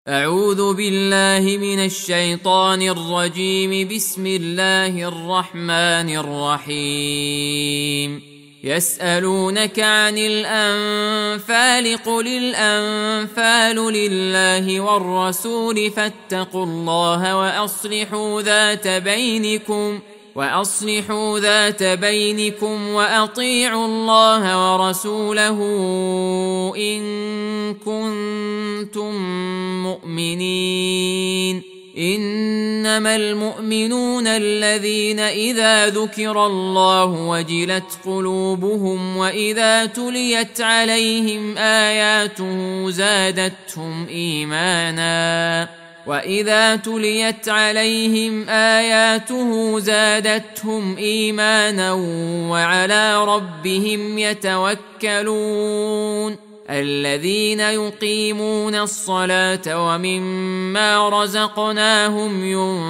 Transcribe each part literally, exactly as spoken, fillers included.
أعوذ بالله من الشيطان الرجيم. بسم الله الرحمن الرحيم. يسألونك عن الأنفال قل الأنفال لله والرسول فاتقوا الله وأصلحوا ذات بينكم وأصلحوا ذات بينكم وأطيعوا الله ورسوله إن كنتم مؤمنين. إنما المؤمنون الذين إذا ذكر الله وجلت قلوبهم وإذا تليت عليهم آياته زادتهم إيمانا وإذا تليت عليهم آياته زادتهم إيمانا وعلى ربهم يتوكلون. الذين يقيمون الصلاة ومما رزقناهم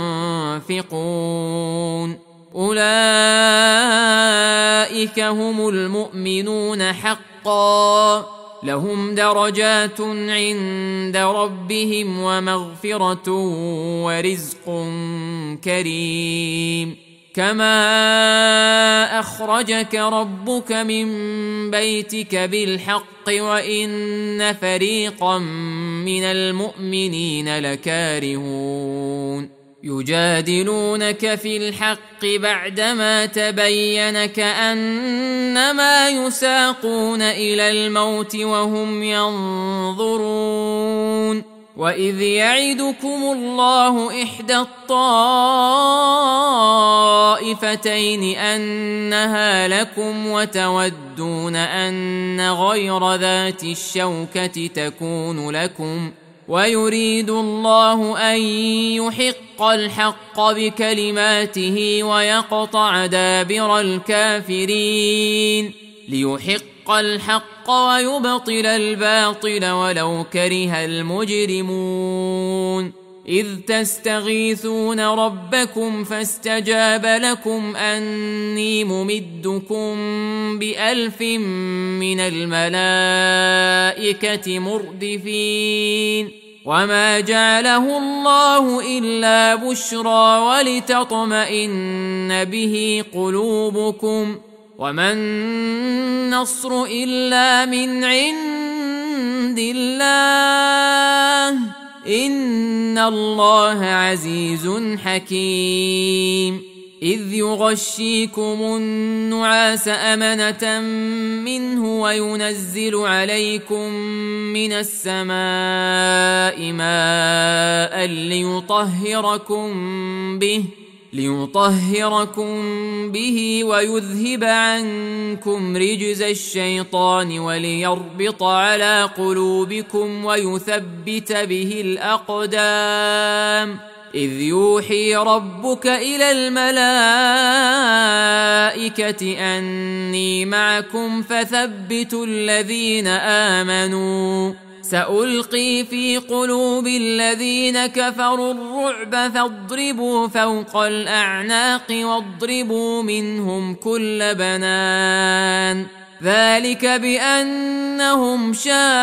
ينفقون أولئك هم المؤمنون حقا لهم درجات عند ربهم ومغفرة ورزق كريم. كما أخرجك ربك من بيتك بالحق وإن فريقا من المؤمنين لكارهون يجادلونك في الحق بعدما تبين كأنما يساقون إلى الموت وهم ينظرون. وإذ يعدكم الله إحدى الطائفتين أنها لكم وتودون أن غير ذات الشوكة تكون لكم ويريد الله أن يحق الحق بكلماته ويقطع دابر الكافرين ليحق الحق ويبطل الباطل ولو كره المجرمون. إذ تستغيثون ربكم فاستجاب لكم أني ممدكم بألف من الملائكة مردفين. وما جعله الله إلا بشرى ولتطمئن به قلوبكم وما النصر إلا من عند الله إن الله عزيز حكيم. إذ يغشيكم النعاس أمنة منه وينزل عليكم من السماء ماء ليطهركم به ليطهركم به ويذهب عنكم رجز الشيطان وليربط على قلوبكم ويثبت به الأقدام. إذ يوحي ربك إلى الملائكة أني معكم فثبتوا الذين آمنوا سألقي في قلوب الذين كفروا الرعب فاضربوا فوق الأعناق واضربوا منهم كل بنان. ذلك بأنهم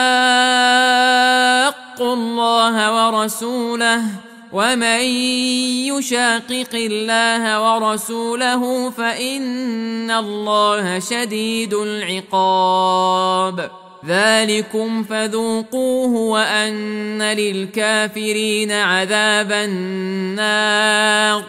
شاقوا الله ورسوله ومن يشاقق الله ورسوله فإن الله شديد العقاب. ذلكم فذوقوه وأن للكافرين عذاب النار.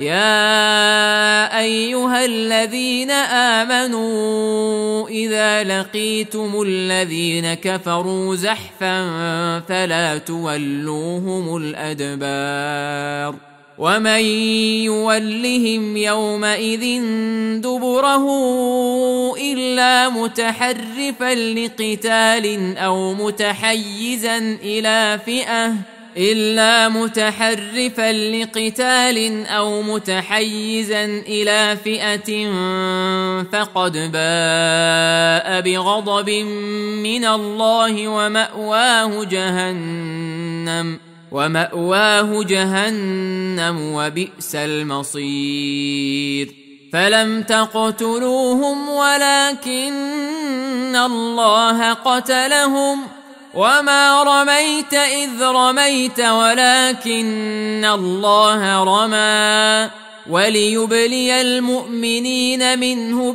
يا أيها الذين آمنوا إذا لقيتم الذين كفروا زحفا فلا تولوهم الأدبار. ومن يولهم يومئذ دبره إلا متحرفا لقتال أو متحيزا إلى فئة إلا متحرفا لقتال أو متحيزا إلى فئة فقد باء بغضب من الله ومأواه جهنم ومأواه جهنم وبئس المصير. فلم تقتلوهم ولكن الله قتلهم وما رميت إذ رميت ولكن الله رمى وليبلي المؤمنين منه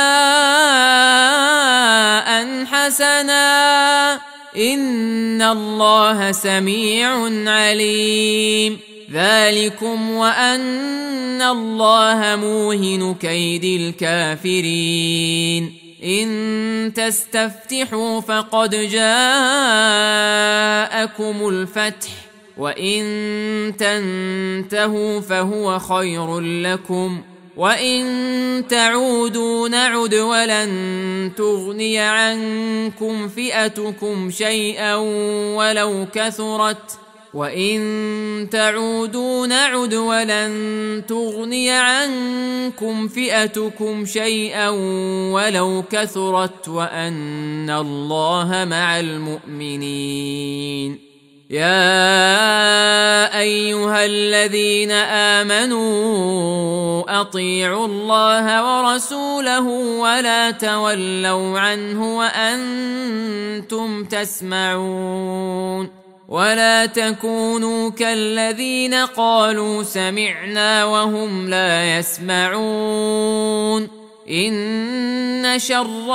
بلاء حسنا إن الله سميع عليم ذلكم وأن الله موهن كيد الكافرين إن تستفتحوا فقد جاءكم الفتح وإن تنتهوا فهو خير لكم وإن تعودوا نعد ولن تغني عنكم فئتكم شيئا ولو كثرت وإن تعودوا نعد ولن تغني عنكم فئتكم شيئا ولو كثرت وأن الله مع المؤمنين يا أيها الذين آمنوا أطيعوا الله ورسوله ولا تولوا عنه وأنتم تسمعون ولا تكونوا كالذين قالوا سمعنا وهم لا يسمعون إن شر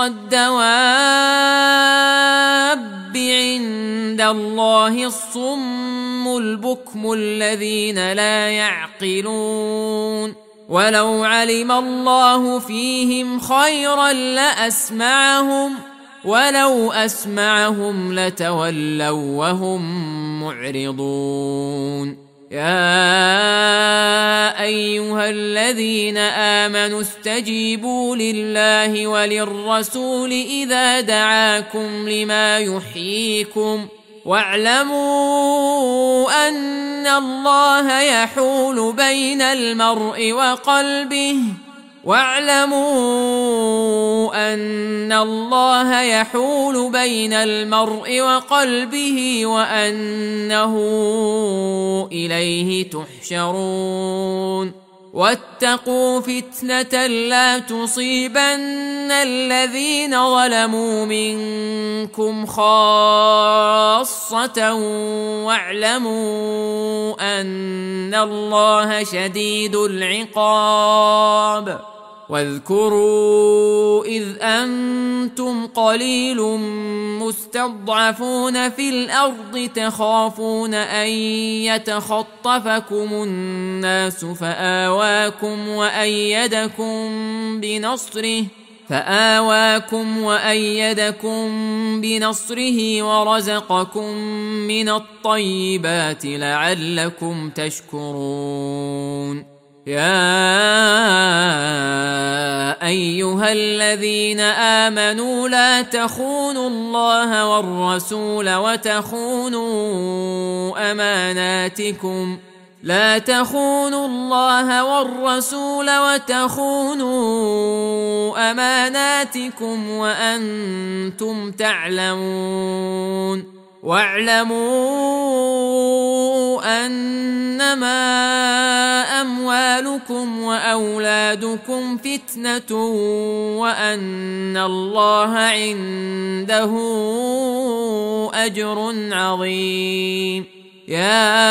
الدواب عند الله الصم البكم الذين لا يعقلون ولو علم الله فيهم خيرا لأسمعهم ولو أسمعهم لتولوا وهم معرضون يا أيها الذين آمنوا استجيبوا لله وللرسول إذا دعاكم لما يحييكم واعلموا أن الله يحول بين المرء وقلبه واعلموا أن الله يحول بين المرء وقلبه وأنه إليه تحشرون واتقوا فتنة لا تصيبن الذين ظلموا منكم خاصة واعلموا أن الله شديد العقاب واذكروا إذ أنتم قليل مستضعفون في الأرض تخافون أن يتخطفكم الناس فآواكم وأيدكم بنصره فآواكم وأيدكم بنصره ورزقكم من الطيبات لعلكم تشكرون يا أيها الذين آمنوا لا تخونوا الله والرسول وتخونوا أماناتكم لا تخونوا الله والرسول وتخونوا أماناتكم وأنتم تعلمون واعلموا أنما أموالكم وأولادكم فتنة وأن الله عنده أجر عظيم يا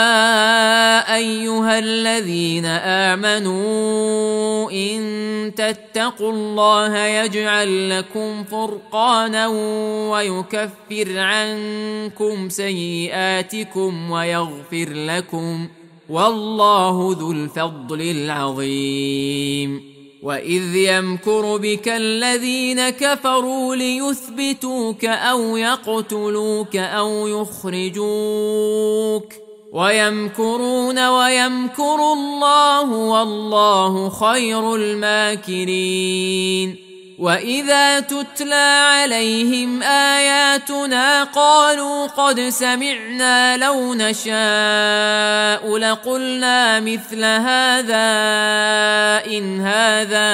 أيها الذين آمنوا إن تتقوا الله يجعل لكم فرقانا ويكفر عنكم سيئاتكم ويغفر لكم والله ذو الفضل العظيم وإذ يمكر بك الذين كفروا ليثبتوك أو يقتلوك أو يخرجوك ويمكرون ويمكر الله والله خير الماكرين وإذا تتلى عليهم آياتنا قالوا قد سمعنا لو نشاء لقلنا مثل هذا إن هذا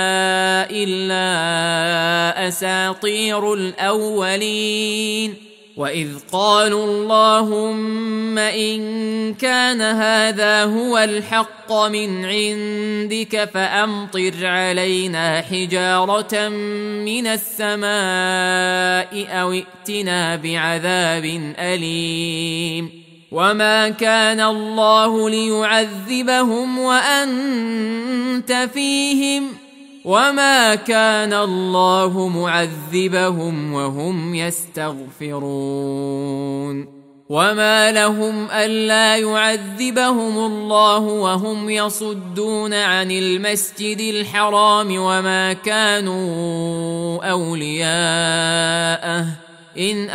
إلا أساطير الأولين وإذ قالوا اللهم إن كان هذا هو الحق من عندك فأمطر علينا حجارة من السماء أو ائتنا بعذاب أليم وما كان الله ليعذبهم وأنت فيهم وما كان الله معذبهم وهم يستغفرون وما لهم ألا يعذبهم الله وهم يصدون عن المسجد الحرام وما كانوا أولياءه إن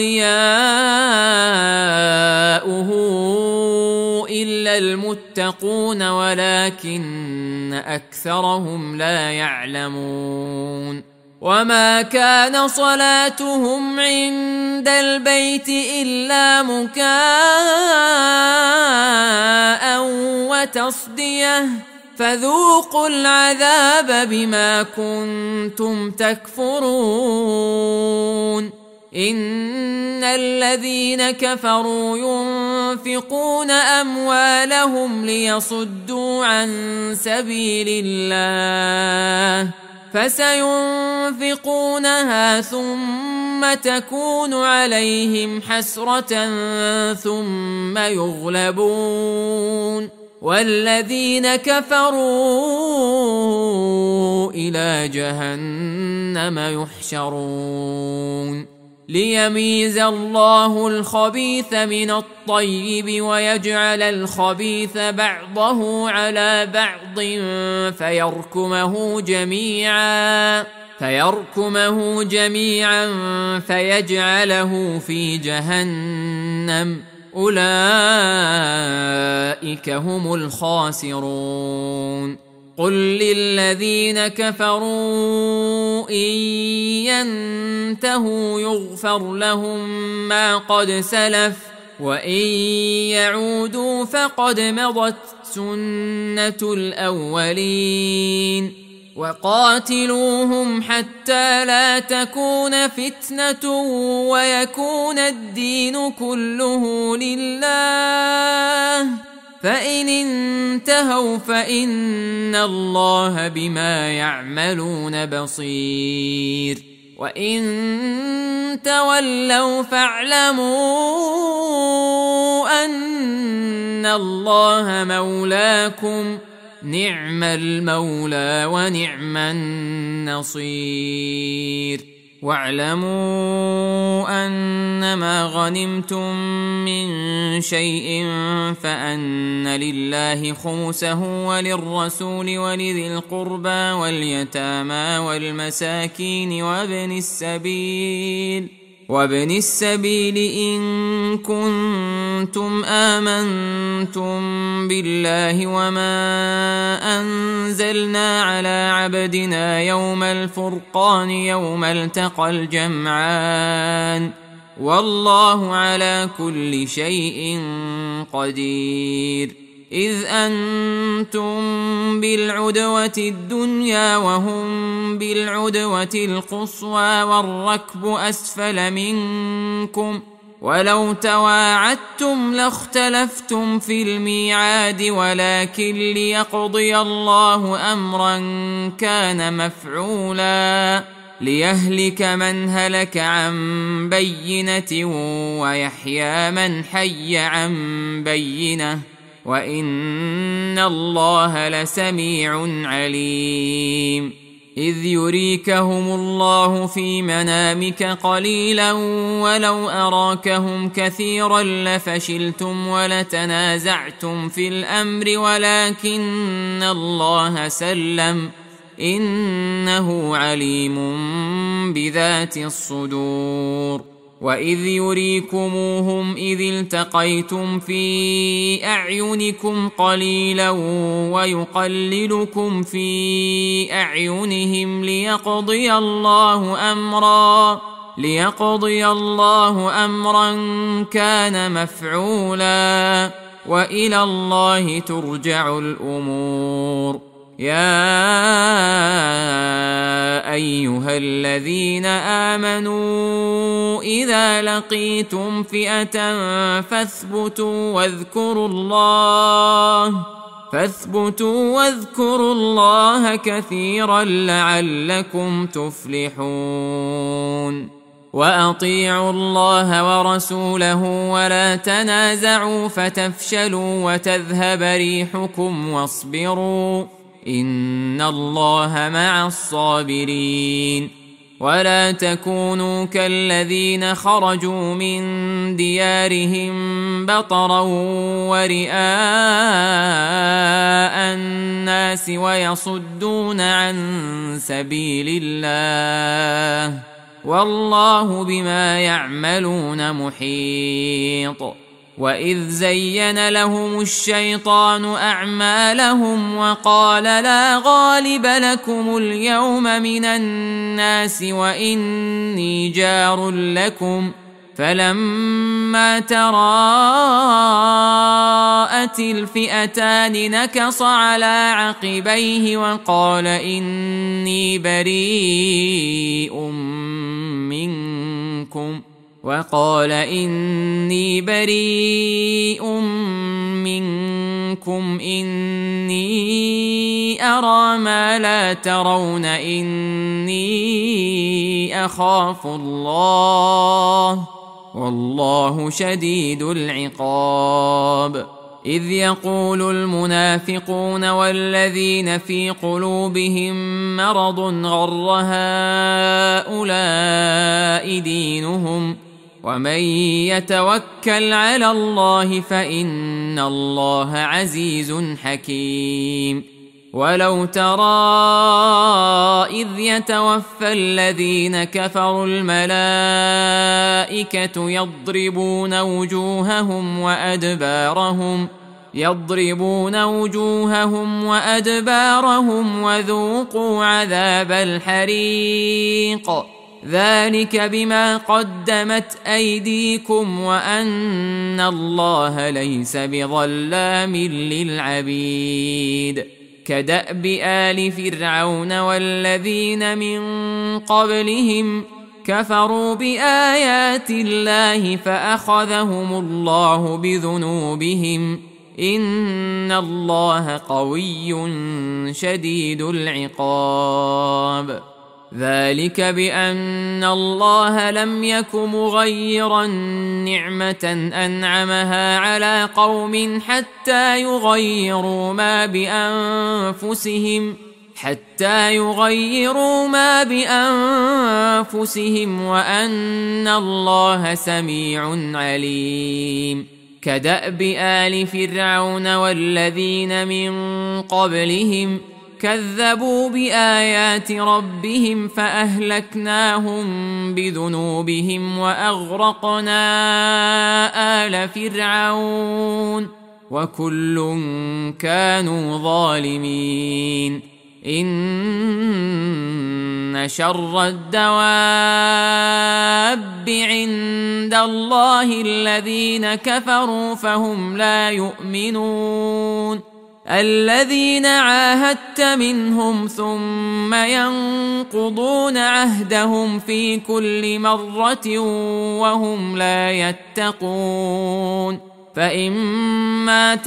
أولياؤه إلا المتقون ولكن أكثرهم لا يعلمون وما كان صلاتهم عند البيت إلا مكاء وتصدية فذوقوا العذاب بما كنتم تكفرون إن الذين كفروا ينفقون أموالهم ليصدوا عن سبيل الله فسينفقونها ثم تكون عليهم حسرة ثم يغلبون والذين كفروا إلى جهنم يحشرون ليميز الله الخبيث من الطيب ويجعل الخبيث بعضه على بعض فيركمه جميعا فيركمه جميعا فيجعله في جهنم أولئك هم الخاسرون قل للذين كفروا إن ينتهوا يغفر لهم ما قد سلف وإن يعودوا فقد مضت سنة الأولين وقاتلوهم حتى لا تكون فتنة ويكون الدين كله لله فإن انتهوا فإن الله بما يعملون بصير وإن تولوا فاعلموا أن الله مولاكم نعم المولى ونعم النصير واعلموا أنما غنمتم من شيء فأن لله خمسه وللرسول ولذي القربى واليتامى والمساكين وابن السبيل وابن السبيل إن كنتم آمنتم بالله وما أنزلنا على عبدنا يوم الفرقان يوم التقى الجمعان والله على كل شيء قدير إذ أنتم بالعدوة الدنيا وهم بالعدوة القصوى والركب أسفل منكم ولو تواعدتم لاختلفتم في الميعاد ولكن ليقضي الله أمرا كان مفعولا ليهلك من هلك عن بينة ويحيى من حي عن بينة وإن الله لسميع عليم إذ يريكهم الله في منامك قليلا ولو أراكهم كثيرا لفشلتم ولتنازعتم في الأمر ولكن الله سلم إنه عليم بذات الصدور وإذ يريكموهم إذ التقيتم في أعينكم قليلا ويقللكم في أعينهم ليقضي الله أمرا ليقضي الله أمرا كان مفعولا وإلى الله ترجع الأمور يا أيها الذين آمنوا إذا لقيتم فئة فاثبتوا واذكروا الله فاثبتوا واذكروا الله كثيرا لعلكم تفلحون وأطيعوا الله ورسوله ولا تنازعوا فتفشلوا وتذهب ريحكم واصبروا إن الله مع الصابرين ولا تكونوا كالذين خرجوا من ديارهم بطرا ورئاء الناس ويصدون عن سبيل الله والله بما يعملون محيط وإذ زين لهم الشيطان أعمالهم وقال لا غالب لكم اليوم من الناس وإني جار لكم فلما تراءت الفئتان نكص على عقبيه وقال إني بريء منكم وقال إني بريء منكم إني أرى ما لا ترون إني أخاف الله والله شديد العقاب إذ يقول المنافقون والذين في قلوبهم مرض غر هؤلاء دينهم ومن يتوكل على الله فإن الله عزيز حكيم ولو ترى إذ يتوفى الذين كفروا الملائكة يضربون وجوههم وأدبارهم يضربون وجوههم وأدبارهم وذوقوا عذاب الحريق ذلك بما قدمت أيديكم وأن الله ليس بظلام للعبيد كدأب آل فرعون والذين من قبلهم كفروا بآيات الله فأخذهم الله بذنوبهم إن الله قوي شديد العقاب ذلك بأن الله لم يك مغيرا نعمة أنعمها على قوم حتى يغيروا ما بأنفسهم حتى يغيروا ما بأنفسهم وأن الله سميع عليم كدأب آل فرعون والذين من قبلهم كذبوا بآيات ربهم فأهلكناهم بذنوبهم وأغرقنا آل فرعون وكل كانوا ظالمين إن شر الدواب عند الله الذين كفروا فهم لا يؤمنون الذين عاهدت منهم ثم ينقضون عهدهم في كل مرة وهم لا يتقون فإما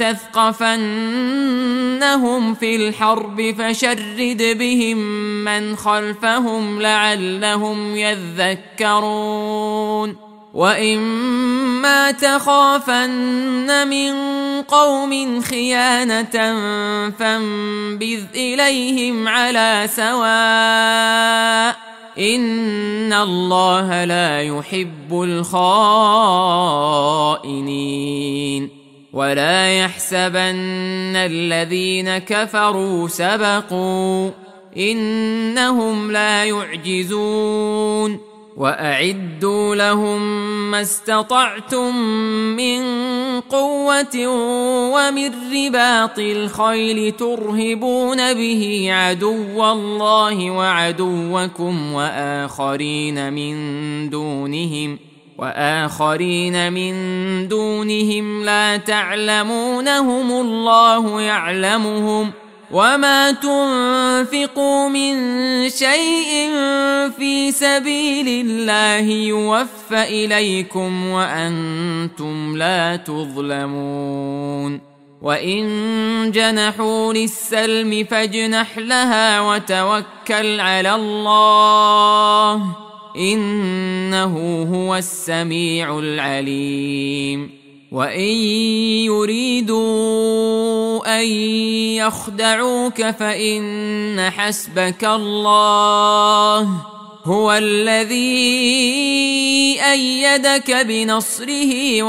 تثقفنهم في الحرب فشرد بهم من خلفهم لعلهم يذكرون وإما تخافن من قوم خيانة فانبذ إليهم على سواء إن الله لا يحب الخائنين ولا يحسبن الذين كفروا سبقوا إنهم لا يعجزون وأعدوا لهم ما استطعتم من قوة ومن رباط الخيل ترهبون به عدو الله وعدوكم وآخرين من دونهم وآخرين من دونهم لا تعلمونهم الله يعلمهم وما تنفقوا من شيء في سبيل الله يوفى إليكم وأنتم لا تظلمون وإن جنحوا للسلم فاجنح لها وتوكل على الله إنه هو السميع العليم وإن يريدوا أن يخدعوك فإن حسبك الله هو الذي أيدك بنصره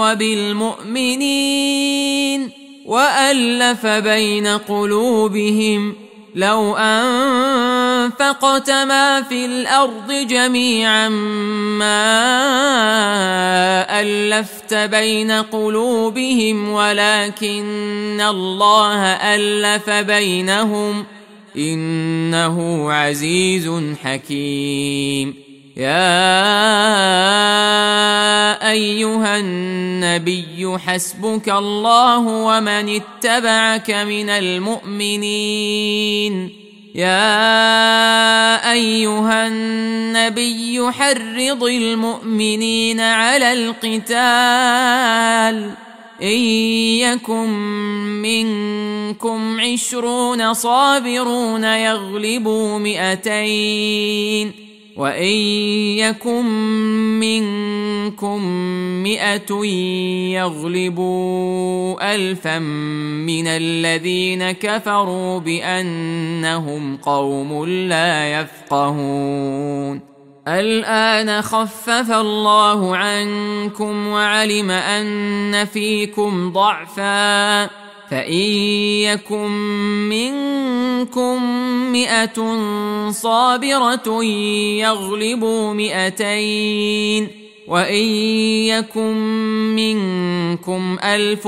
وبالمؤمنين وألف بين قلوبهم لو أنفقت ما في الأرض جميعا ما ألفت بين قلوبهم ولكن الله ألف بينهم إنه عزيز حكيم يا أيها النبي حسبك الله ومن اتبعك من المؤمنين يا أيها النبي حرض المؤمنين على القتال إن يكن منكم عشرون صابرون يغلبوا مئتين وإن يكن منكم مئة يغلبوا ألفا من الذين كفروا بأنهم قوم لا يفقهون الآن خفف الله عنكم وعلم أن فيكم ضعفا فإن يكن منكم مئة صابرة يغلبوا مئتين وإن يكن منكم ألف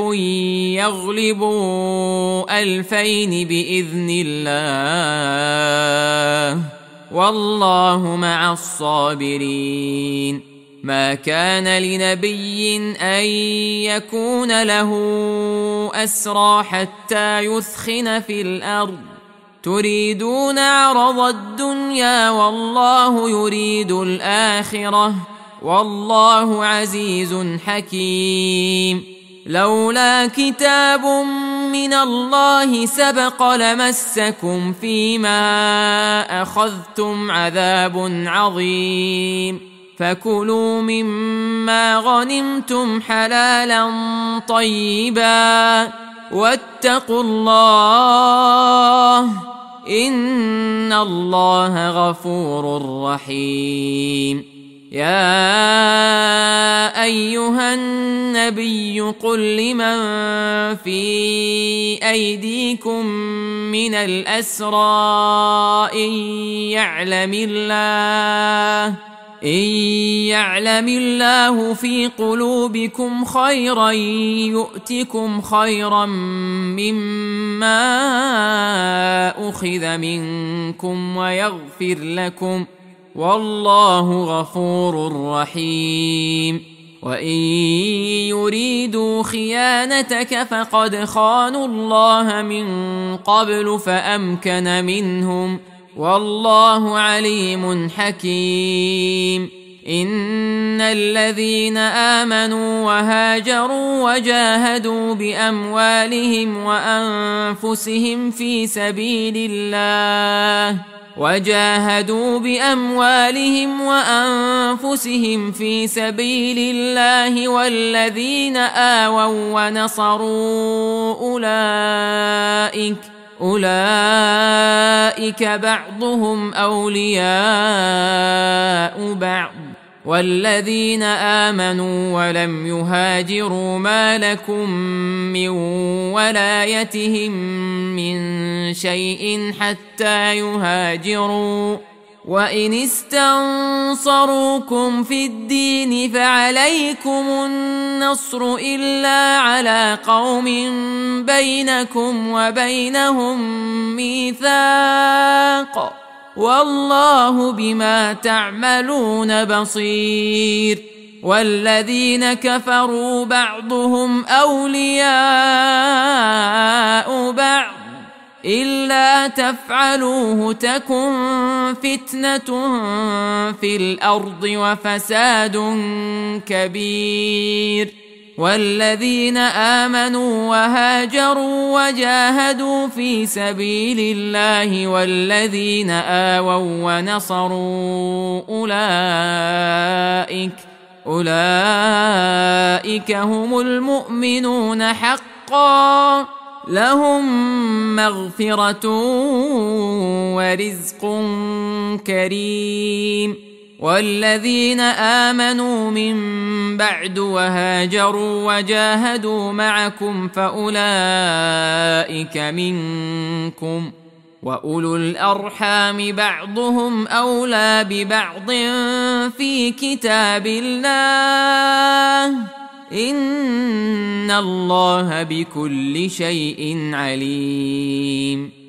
يغلبوا ألفين بإذن الله والله مع الصابرين ما كان لنبي أن يكون له أسرى حتى يثخن في الأرض تريدون عرض الدنيا والله يريد الآخرة والله عزيز حكيم لولا كتاب من الله سبق لمسكم فيما أخذتم عذاب عظيم فكلوا مما غنمتم حلالا طيبا واتقوا الله إن الله غفور رحيم يا أيها النبي قل لمن في أيديكم من الأسرى إن يعلم الله إن يعلم الله في قلوبكم خيرا يؤتكم خيرا مما أخذ منكم ويغفر لكم والله غفور رحيم وإن يريدوا خيانتك فقد خانوا الله من قبل فأمكن منهم والله عليم حكيم إن الذين آمنوا وهاجروا وجاهدوا بأموالهم وأنفسهم في سبيل الله وجاهدوا بأموالهم وأنفسهم في سبيل الله والذين آووا ونصروا أولئك أولئك بعضهم أولياء بعض والذين آمنوا ولم يهاجروا ما لكم من ولايتهم من شيء حتى يهاجروا وإن استنصروكم في الدين فعليكم النصر إلا على قوم بينكم وبينهم ميثاق والله بما تعملون بصير والذين كفروا بعضهم أولياء بعض إلا تفعلوه تكن فتنة في الأرض وفساد كبير. والذين آمنوا وهاجروا وجاهدوا في سبيل الله والذين آووا ونصروا أولئك أولئك هم المؤمنون حقا، لهم مغفرة ورزق كريم. والذين آمنوا من بعد وهاجروا وجاهدوا معكم فأولئك منكم، وأولو الأرحام بعضهم أولى ببعض في كتاب الله، إن الله بكل شيء عليم.